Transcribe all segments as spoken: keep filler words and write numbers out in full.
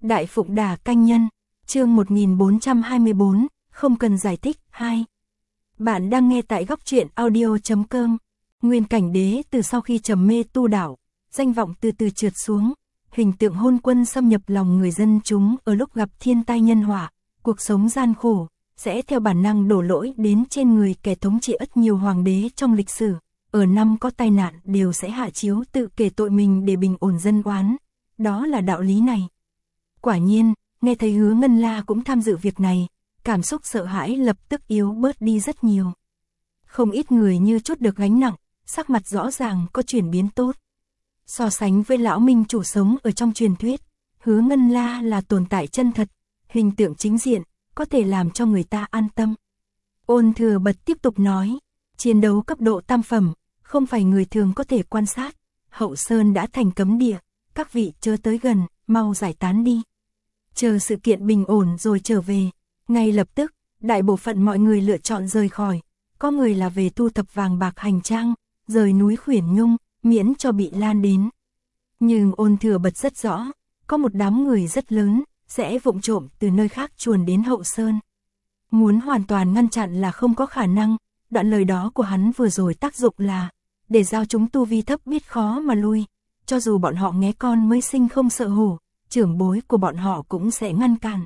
Đại Phụng Đà Canh Nhân, chương một nghìn bốn trăm hai mươi tư, không cần giải thích, hai. Bạn đang nghe tại góc truyện audio chấm com. Nguyên Cảnh Đế từ sau khi trầm mê tu đạo, danh vọng từ từ trượt xuống, hình tượng hôn quân xâm nhập lòng người dân chúng ở lúc gặp thiên tai nhân họa, cuộc sống gian khổ, sẽ theo bản năng đổ lỗi đến trên người kẻ thống trị ít nhiều hoàng đế trong lịch sử. Ở năm có tai nạn đều sẽ hạ chiếu tự kể tội mình để bình ổn dân oán. Đó là đạo lý này. Quả nhiên, nghe thấy Hứa Ngân La cũng tham dự việc này, cảm xúc sợ hãi lập tức yếu bớt đi rất nhiều. Không ít người như chút được gánh nặng, sắc mặt rõ ràng có chuyển biến tốt. So sánh với lão minh chủ sống ở trong truyền thuyết, Hứa Ngân La là tồn tại chân thật, hình tượng chính diện, có thể làm cho người ta an tâm. Ôn Thừa Bật tiếp tục nói, chiến đấu cấp độ tam phẩm, không phải người thường có thể quan sát, Hậu Sơn đã thành cấm địa, các vị chớ tới gần, mau giải tán đi. Chờ sự kiện bình ổn rồi trở về. Ngay lập tức, đại bộ phận mọi người lựa chọn rời khỏi, có người là về thu thập vàng bạc hành trang, rời núi Khuyển Nhung, miễn cho bị lan đến. Nhưng Ôn Thừa Bật rất rõ, có một đám người rất lớn, sẽ vụng trộm từ nơi khác chuồn đến Hậu Sơn. Muốn hoàn toàn ngăn chặn là không có khả năng, đoạn lời đó của hắn vừa rồi tác dụng là, để giao chúng tu vi thấp biết khó mà lui, cho dù bọn họ nghé con mới sinh không sợ hổ, trưởng bối của bọn họ cũng sẽ ngăn cản.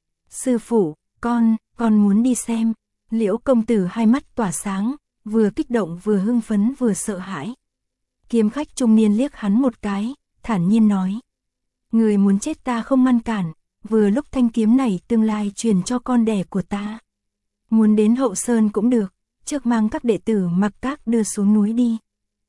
Sư phụ, con, con muốn đi xem. Liễu công tử hai mắt tỏa sáng, vừa kích động vừa hưng phấn vừa sợ hãi. Kiếm khách trung niên liếc hắn một cái, thản nhiên nói. Người muốn chết ta không ngăn cản, vừa lúc thanh kiếm này tương lai truyền cho con đẻ của ta. Muốn đến Hậu Sơn cũng được, trước mang các đệ tử Mặc Các đưa xuống núi đi.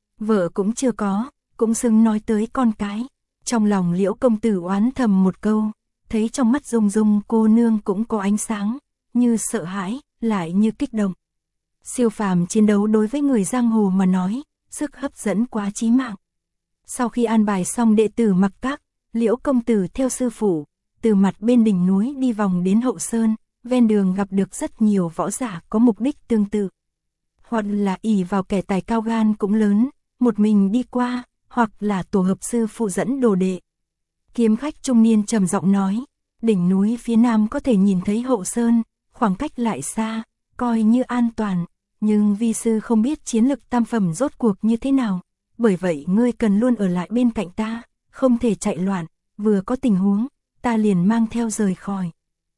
Vợ cũng chưa có, cũng xứng nói tới con cái. Trong lòng Liễu công tử oán thầm một câu, thấy trong mắt Dung Dung cô nương cũng có ánh sáng, như sợ hãi, lại như kích động. Siêu phàm chiến đấu đối với người giang hồ mà nói, sức hấp dẫn quá chí mạng. Sau khi an bài xong đệ tử Mặc Các, Liễu công tử theo sư phụ, từ mặt bên đỉnh núi đi vòng đến Hậu Sơn, ven đường gặp được rất nhiều võ giả có mục đích tương tự. Hoặc là ỷ vào kẻ tài cao gan cũng lớn, một mình đi qua, hoặc là tổ hợp sư phụ dẫn đồ đệ. Kiếm khách trung niên trầm giọng nói, đỉnh núi phía nam có thể nhìn thấy Hậu Sơn, khoảng cách lại xa, coi như an toàn, nhưng vi sư không biết chiến lực tam phẩm rốt cuộc như thế nào, bởi vậy ngươi cần luôn ở lại bên cạnh ta, không thể chạy loạn, vừa có tình huống, ta liền mang theo rời khỏi.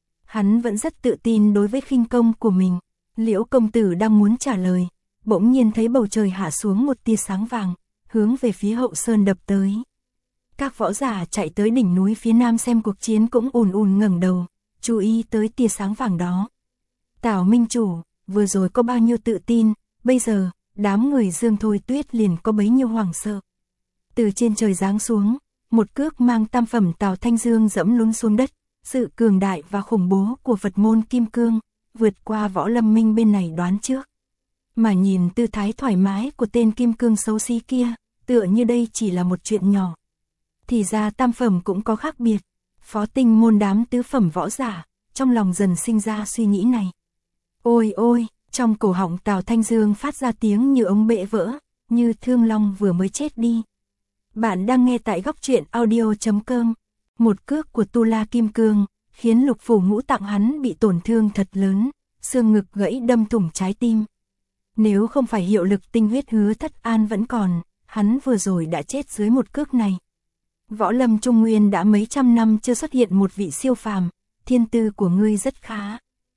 Hắn vẫn rất tự tin đối với khinh công của mình. Liễu công tử đang muốn trả lời, bỗng nhiên thấy bầu trời hạ xuống một tia sáng vàng, hướng về phía Hậu Sơn đập tới. Các võ giả chạy tới đỉnh núi phía nam xem cuộc chiến cũng ùn ùn ngẩng đầu, chú ý tới tia sáng vàng đó. Tào Minh chủ, vừa rồi có bao nhiêu tự tin, bây giờ, đám người Dương Thôi Tuyết liền có bấy nhiêu hoảng sợ. Từ trên trời giáng xuống, một cước mang tam phẩm Tào Thanh Dương dẫm lún xuống đất, sự cường đại và khủng bố của Phật môn Kim Cương, vượt qua Võ Lâm Minh bên này đoán trước. Mà nhìn tư thái thoải mái của tên Kim Cương xấu xí kia, tựa như đây chỉ là một chuyện nhỏ. Thì ra tam phẩm cũng có khác biệt. Phó Tinh môn đám tứ phẩm võ giả, trong lòng dần sinh ra suy nghĩ này. Ôi ôi, trong cổ họng Tào Thanh Dương phát ra tiếng như ống bể vỡ, như thương long vừa mới chết đi. Bạn đang nghe tại góc truyện audio chấm com. Một cước của Tu La Kim Cương, khiến lục phủ ngũ tạng hắn bị tổn thương thật lớn, xương ngực gãy đâm thủng trái tim. Nếu không phải hiệu lực tinh huyết Hứa Thất An vẫn còn, hắn vừa rồi đã chết dưới một cước này. Võ lâm Trung Nguyên đã mấy trăm năm chưa xuất hiện một vị siêu phàm, thiên tư của ngươi rất khá.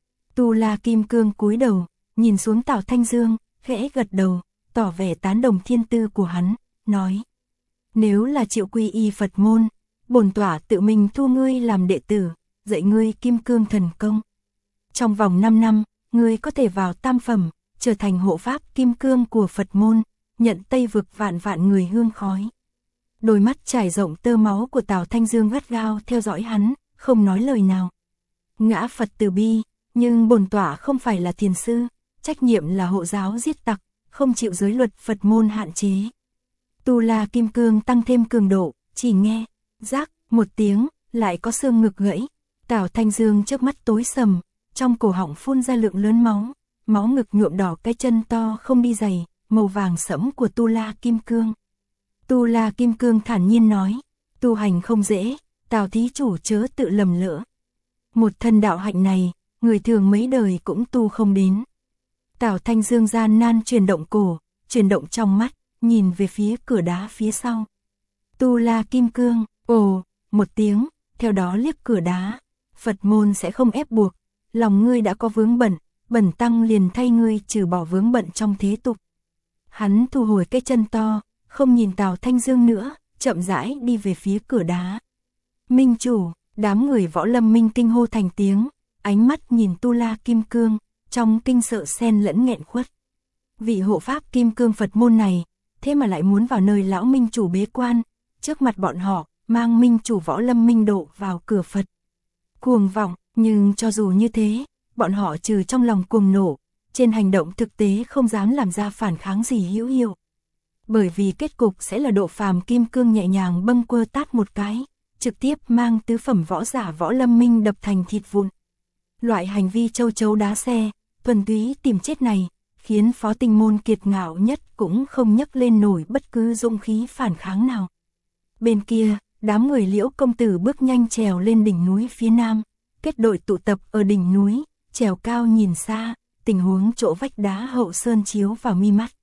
Tu La Kim Cương cúi đầu, nhìn xuống Tào Thanh Dương, khẽ gật đầu, tỏ vẻ tán đồng thiên tư của hắn, nói. Nếu là chịu quy y Phật môn, bổn tọa tự mình thu ngươi làm đệ tử, dạy ngươi Kim Cương thần công. Trong vòng năm năm, ngươi có thể vào tam phẩm, trở thành hộ pháp Kim Cương của Phật môn, nhận Tây vực vạn vạn người hương khói. Đôi mắt trải rộng tơ máu của Tào Thanh Dương gắt gao theo dõi hắn, không nói lời nào. Ngã Phật từ bi, nhưng bổn tọa không phải là thiền sư, trách nhiệm là hộ giáo giết tặc, không chịu giới luật Phật môn hạn chế. Tu La Kim Cương tăng thêm cường độ, chỉ nghe, rác, một tiếng, lại có xương ngực gãy. Tào Thanh Dương trước mắt tối sầm, trong cổ họng phun ra lượng lớn máu, máu ngực nhuộm đỏ cái chân to không đi giày, màu vàng sẫm của Tu La Kim Cương. Tu La Kim Cương thản nhiên nói, tu hành không dễ, Tào thí chủ chớ tự lầm lỡ. Một thân đạo hạnh này, người thường mấy đời cũng tu không đến. Tào Thanh Dương gian nan chuyển động cổ, chuyển động trong mắt, nhìn về phía cửa đá phía sau. Tu La Kim Cương, ồ, một tiếng, theo đó liếc cửa đá. Phật môn sẽ không ép buộc, lòng ngươi đã có vướng bận, bẩn tăng liền thay ngươi trừ bỏ vướng bận trong thế tục. Hắn thu hồi cái chân to, không nhìn Tào Thanh Dương nữa, chậm rãi đi về phía cửa đá. Minh chủ, đám người võ lâm minh kinh hô thành tiếng, ánh mắt nhìn Tu La Kim Cương, trong kinh sợ xen lẫn nghẹn khuất. Vị hộ pháp Kim Cương Phật môn này, thế mà lại muốn vào nơi lão minh chủ bế quan, trước mặt bọn họ, mang minh chủ võ lâm minh độ vào cửa Phật. Cuồng vọng, nhưng cho dù như thế, bọn họ trừ trong lòng cuồng nổ, trên hành động thực tế không dám làm ra phản kháng gì hữu hiệu. Bởi vì kết cục sẽ là Độ Phàm Kim Cương nhẹ nhàng bâng quơ tát một cái, trực tiếp mang tứ phẩm võ giả võ lâm minh đập thành thịt vụn. Loại hành vi châu chấu đá xe, thuần túy tìm chết này, khiến Phó Tinh Môn kiệt ngạo nhất cũng không nhấc lên nổi bất cứ dũng khí phản kháng nào. Bên kia, đám người Liễu công tử bước nhanh trèo lên đỉnh núi phía nam, kết đội tụ tập ở đỉnh núi, trèo cao nhìn xa, tình huống chỗ vách đá hậu sơn chiếu vào mi mắt.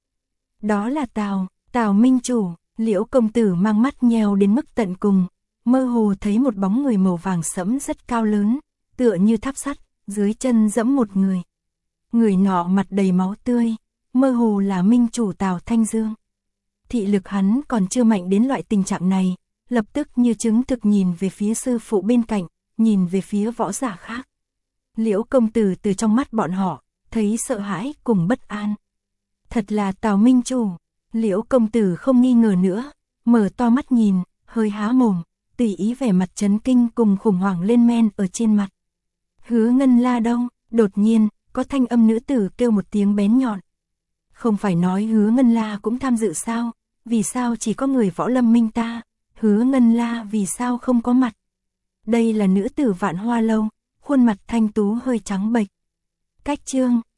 Đó là Tào, Tào minh chủ. Liễu công tử mang mắt nheo đến mức tận cùng, mơ hồ thấy một bóng người màu vàng sẫm rất cao lớn, tựa như tháp sắt, dưới chân dẫm một người. Người nọ mặt đầy máu tươi, mơ hồ là minh chủ Tào Thanh Dương. Thị lực hắn còn chưa mạnh đến loại tình trạng này, lập tức như chứng thực nhìn về phía sư phụ bên cạnh, nhìn về phía võ giả khác. Liễu công tử từ trong mắt bọn họ, thấy sợ hãi cùng bất an. Thật là Tào minh chủ. Liễu công tử không nghi ngờ nữa, mở to mắt nhìn, hơi há mồm, tùy ý vẻ mặt chấn kinh cùng khủng hoảng lên men ở trên mặt. Hứa Ngân La đâu? Đột nhiên, có thanh âm nữ tử kêu một tiếng bén nhọn. Không phải nói Hứa Ngân La cũng tham dự sao? Vì sao chỉ có người võ lâm minh ta? Hứa Ngân La vì sao không có mặt? Đây là nữ tử Vạn Hoa Lâu, khuôn mặt thanh tú hơi trắng bệch. Cách chương